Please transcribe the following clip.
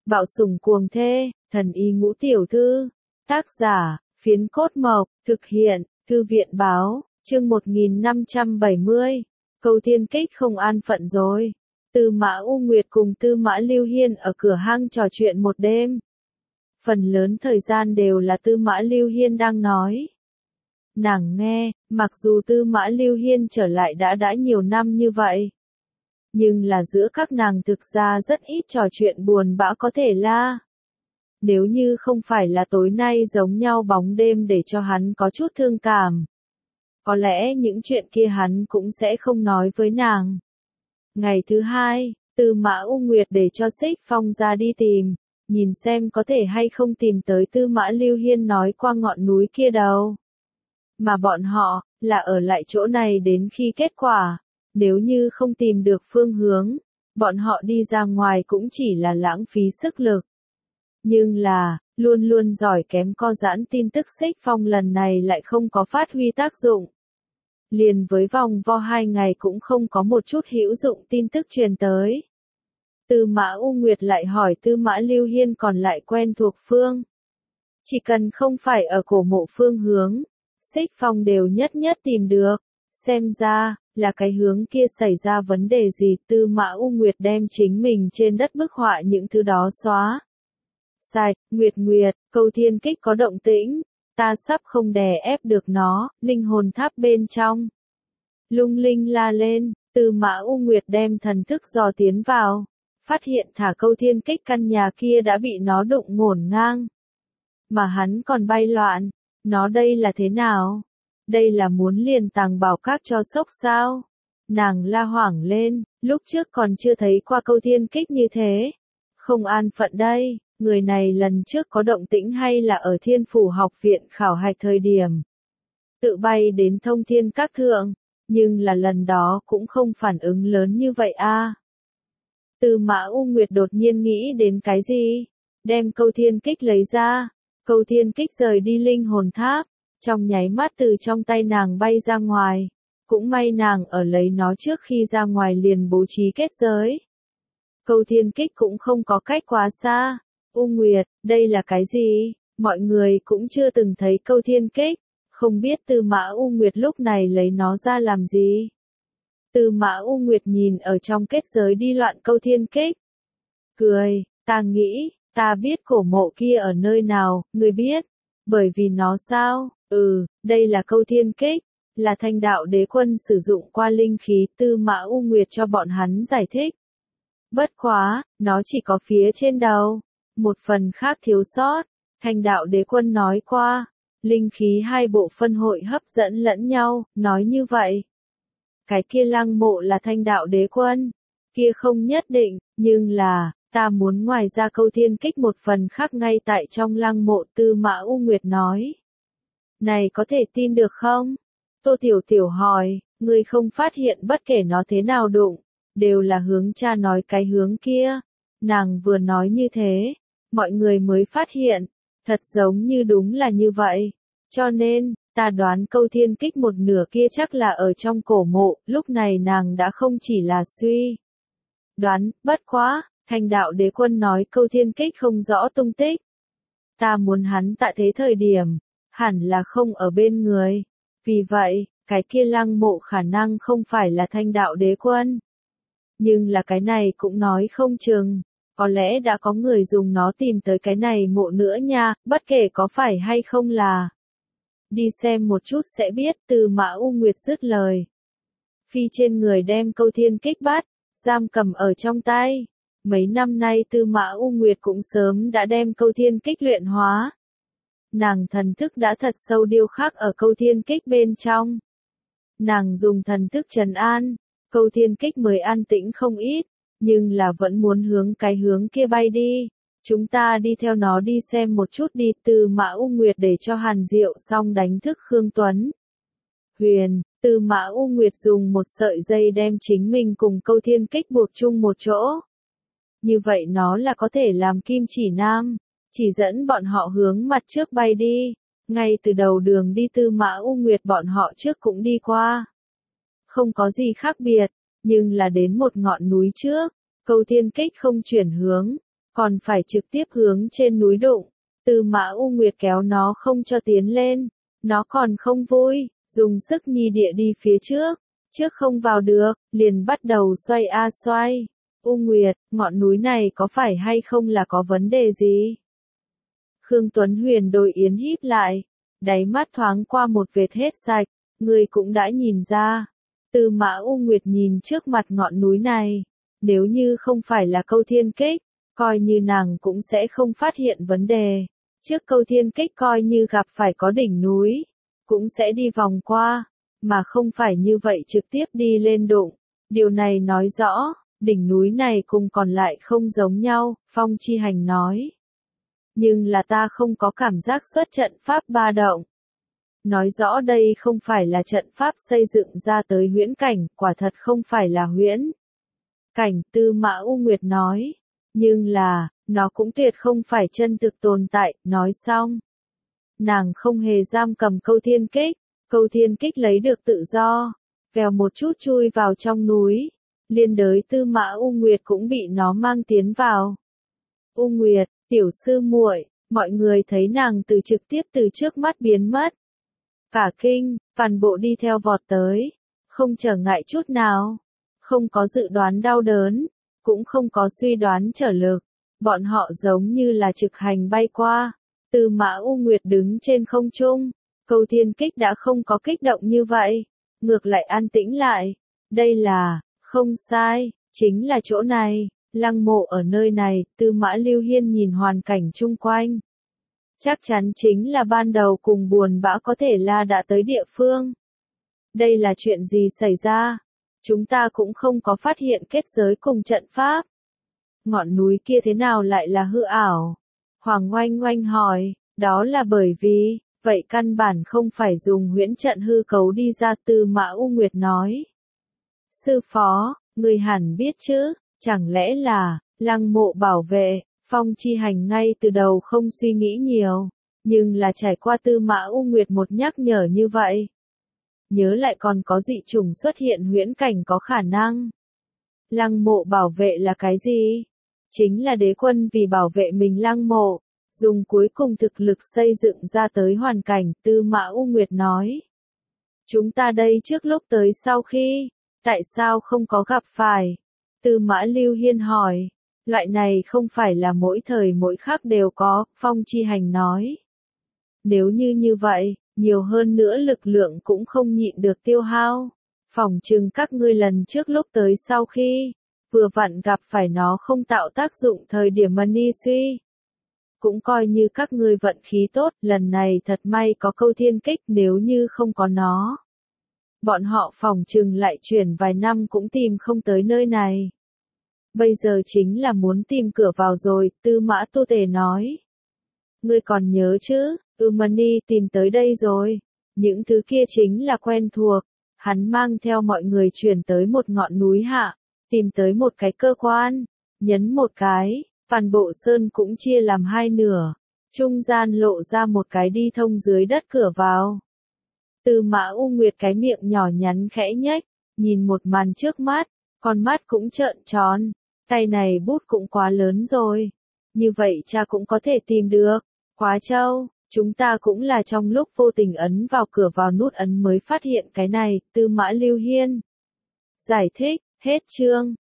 Bạo sủng cuồng thê, thần y ngũ tiểu thư. Tác giả, Phiến Cốt Mộc, thực hiện, Thư viện báo, chương 1570. Câu Thiên Kích không an phận rồi. Tư Mã U Nguyệt cùng Tư Mã Lưu Hiên ở cửa hang trò chuyện một đêm. Phần lớn thời gian đều là Tư Mã Lưu Hiên đang nói. Nàng nghe, mặc dù Tư Mã Lưu Hiên trở lại đã nhiều năm như vậy. Nhưng là giữa các nàng thực ra rất ít trò chuyện buồn bã có thể la. Nếu như không phải là tối nay giống nhau bóng đêm để cho hắn có chút thương cảm. Có lẽ những chuyện kia hắn cũng sẽ không nói với nàng. Ngày thứ hai, Tư Mã U Nguyệt để cho Xích Phong ra đi tìm, nhìn xem có thể hay không tìm tới Tư Mã Lưu Hiên nói qua ngọn núi kia đâu. Mà bọn họ, là ở lại chỗ này đến khi kết quả, nếu như không tìm được phương hướng, bọn họ đi ra ngoài cũng chỉ là lãng phí sức lực. Nhưng là, luôn luôn giỏi kém co giãn tin tức Xích Phong lần này lại không có phát huy tác dụng. Liền với vòng vo 2 ngày cũng không có một chút hữu dụng tin tức truyền tới. Tư Mã U Nguyệt lại hỏi Tư Mã Lưu Hiên còn lại quen thuộc phương. Chỉ cần không phải ở cổ mộ phương hướng, Xích Phong đều nhất tìm được. Xem ra, là cái hướng kia xảy ra vấn đề gì. Tư Mã U Nguyệt đem chính mình trên đất bức họa những thứ đó xóa. Sạch, Nguyệt, Câu Thiên Kích có động tĩnh. Ta sắp không đè ép được nó, linh hồn tháp bên trong. Lung linh la lên, Tư Mã U Nguyệt đem thần thức dò tiến vào. Phát hiện thả Câu Thiên Kích căn nhà kia đã bị nó đụng ngổn ngang. Mà hắn còn bay loạn. Nó đây là thế nào? Đây là muốn liền tàng bảo các cho sốc sao? Nàng la hoảng lên, lúc trước còn chưa thấy qua Câu Thiên Kích như thế. Không an phận đây, người này lần trước có động tĩnh hay là ở Thiên Phủ học viện khảo hạch thời điểm. Tự bay đến Thông Thiên Các thượng, nhưng là lần đó cũng không phản ứng lớn như vậy a. Tư Mã U Nguyệt đột nhiên nghĩ đến cái gì? Đem Câu Thiên Kích lấy ra. Câu Thiên Kích rời đi linh hồn tháp, trong nháy mắt từ trong tay nàng bay ra ngoài. Cũng may nàng ở lấy nó trước khi ra ngoài liền bố trí kết giới. Câu Thiên Kích cũng không có cách quá xa. U Nguyệt, đây là cái gì? Mọi người cũng chưa từng thấy Câu Thiên Kích, không biết Tư Mã U Nguyệt lúc này lấy nó ra làm gì. Tư Mã U Nguyệt nhìn ở trong kết giới đi loạn Câu Thiên Kích. Cười, ta nghĩ, ta biết cổ mộ kia ở nơi nào, ngươi biết. Bởi vì nó sao? Đây là Câu Thiên Kích, là Thanh Đạo Đế Quân sử dụng qua linh khí. Tư Mã U Nguyệt cho bọn hắn giải thích. Bất quá, nó chỉ có phía trên đầu. Một phần khác thiếu sót. Thanh Đạo Đế Quân nói qua, linh khí hai bộ phân hội hấp dẫn lẫn nhau, nói như vậy. Cái kia lăng mộ là Thanh Đạo Đế Quân. Kia không nhất định, nhưng là, ta muốn ngoài ra Câu Thiên Kích một phần khác ngay tại trong lăng mộ. Tư Mã U Nguyệt nói. Này có thể tin được không? Tô Tiểu Tiểu hỏi, ngươi không phát hiện bất kể nó thế nào đụng, đều là hướng cha nói cái hướng kia. Nàng vừa nói như thế, mọi người mới phát hiện, thật giống như đúng là như vậy. Cho nên, ta đoán Câu Thiên Kích một nửa kia chắc là ở trong cổ mộ. Lúc này nàng đã không chỉ là suy đoán, bất quá. Thanh Đạo Đế Quân nói Câu Thiên Kích không rõ tung tích. Ta muốn hắn tại thế thời điểm, hẳn là không ở bên người. Vì vậy, cái kia lăng mộ khả năng không phải là Thanh Đạo Đế Quân. Nhưng là cái này cũng nói không chừng, có lẽ đã có người dùng nó tìm tới cái này mộ nữa nha, bất kể có phải hay không là. Đi xem một chút sẽ biết. Tư Mã U Nguyệt dứt lời. Phi trên người đem Câu Thiên Kích bắt, giam cầm ở trong tay. Mấy năm nay Tư Mã U Nguyệt cũng sớm đã đem Câu Thiên Kích luyện hóa. Nàng thần thức đã thật sâu điêu khắc ở Câu Thiên Kích bên trong. Nàng dùng thần thức trấn an, Câu Thiên Kích mới an tĩnh không ít, nhưng là vẫn muốn hướng cái hướng kia bay đi. Chúng ta đi theo nó đi xem một chút đi. Tư Mã U Nguyệt để cho Hàn Diệu xong đánh thức Khương Tuấn. Huyền, Tư Mã U Nguyệt dùng một sợi dây đem chính mình cùng Câu Thiên Kích buộc chung một chỗ. Như vậy nó là có thể làm kim chỉ nam, chỉ dẫn bọn họ hướng mặt trước bay đi. Ngay từ đầu đường đi Tư Mã U Nguyệt bọn họ trước cũng đi qua. Không có gì khác biệt, nhưng là đến một ngọn núi trước, Câu Thiên Kích không chuyển hướng, còn phải trực tiếp hướng trên núi đụng. Tư Mã U Nguyệt kéo nó không cho tiến lên, nó còn không vui, dùng sức nhi địa đi phía trước không vào được, liền bắt đầu xoay a xoay. U Nguyệt, ngọn núi này có phải hay không là có vấn đề gì? Khương Tuấn Huyền đôi yến híp lại, đáy mắt thoáng qua một vệt hết sạch, người cũng đã nhìn ra. Tư Mã U Nguyệt nhìn trước mặt ngọn núi này, nếu như không phải là câu thiên kích, coi như nàng cũng sẽ không phát hiện vấn đề. Trước câu thiên kích coi như gặp phải có đỉnh núi, cũng sẽ đi vòng qua, mà không phải như vậy trực tiếp đi lên đụng. Điều này nói rõ, đỉnh núi này cùng còn lại không giống nhau, Phong Chi Hành nói. Nhưng là ta không có cảm giác xuất trận pháp ba động. Nói rõ đây không phải là trận pháp xây dựng ra tới huyễn cảnh, quả thật không phải là huyễn cảnh, Tư Mã U Nguyệt nói. Nhưng là, nó cũng tuyệt không phải chân thực tồn tại, nói xong. Nàng không hề giam cầm câu thiên kích lấy được tự do, vèo một chút chui vào trong núi, liên đới Tư Mã U Nguyệt cũng bị nó mang tiến vào. U Nguyệt, tiểu sư muội, mọi người thấy nàng trực tiếp từ trước mắt biến mất. Cả kinh, toàn bộ đi theo vọt tới, không trở ngại chút nào, không có dự đoán đau đớn, cũng không có suy đoán trở lực, bọn họ giống như là trực hành bay qua. Tư Mã U Nguyệt đứng trên không trung, câu thiên kích đã không có kích động như vậy, ngược lại an tĩnh lại. Đây là, không sai, chính là chỗ này, lăng mộ ở nơi này, Tư Mã Lưu Hiên nhìn hoàn cảnh chung quanh. Chắc chắn chính là ban đầu cùng buồn bã có thể là đã tới địa phương. Đây là chuyện gì xảy ra? Chúng ta cũng không có phát hiện kết giới cùng trận pháp. Ngọn núi kia thế nào lại là hư ảo? Hoàng Oanh Oanh hỏi, đó là bởi vì, vậy căn bản không phải dùng huyễn trận hư cấu đi ra, Tư Mã U Nguyệt nói. Sư phó, người hẳn biết chứ, chẳng lẽ là, lăng mộ bảo vệ, Phong Chi Hành ngay từ đầu không suy nghĩ nhiều, nhưng là trải qua Tư Mã U Nguyệt một nhắc nhở như vậy. Nhớ lại còn có dị trùng xuất hiện huyễn cảnh có khả năng. Lăng mộ bảo vệ là cái gì? Chính là đế quân vì bảo vệ mình lăng mộ, dùng cuối cùng thực lực xây dựng ra tới hoàn cảnh, Tư Mã U Nguyệt nói. Chúng ta đây trước lúc tới sau khi, tại sao không có gặp phải? Tư Mã Lưu Hiên hỏi, loại này không phải là mỗi thời mỗi khắc đều có, Phong Chi Hành nói. Nếu như vậy, nhiều hơn nữa lực lượng cũng không nhịn được tiêu hao. Phỏng chừng các ngươi lần trước lúc tới sau khi, vừa vặn gặp phải nó không tạo tác dụng thời điểm mani suy. Cũng coi như các ngươi vận khí tốt, lần này thật may có câu thiên kích, nếu như không có nó. Bọn họ phỏng chừng lại chuyển vài năm cũng tìm không tới nơi này. Bây giờ chính là muốn tìm cửa vào rồi, Tư Mã Tu Tề nói. Ngươi còn nhớ chứ, Mani tìm tới đây rồi. Những thứ kia chính là quen thuộc. Hắn mang theo mọi người chuyển tới một ngọn núi hạ, tìm tới một cái cơ quan, nhấn một cái, toàn bộ sơn cũng chia làm hai nửa, trung gian lộ ra một cái đi thông dưới đất cửa vào. Tư Mã U Nguyệt cái miệng nhỏ nhắn khẽ nhếch, nhìn một màn trước mắt, con mắt cũng trợn tròn, tay này bút cũng quá lớn rồi, như vậy cha cũng có thể tìm được, quá trâu. Chúng ta cũng là trong lúc vô tình ấn vào cửa vào nút ấn mới phát hiện cái này, Tư Mã Lưu Hiên giải thích, hết chương.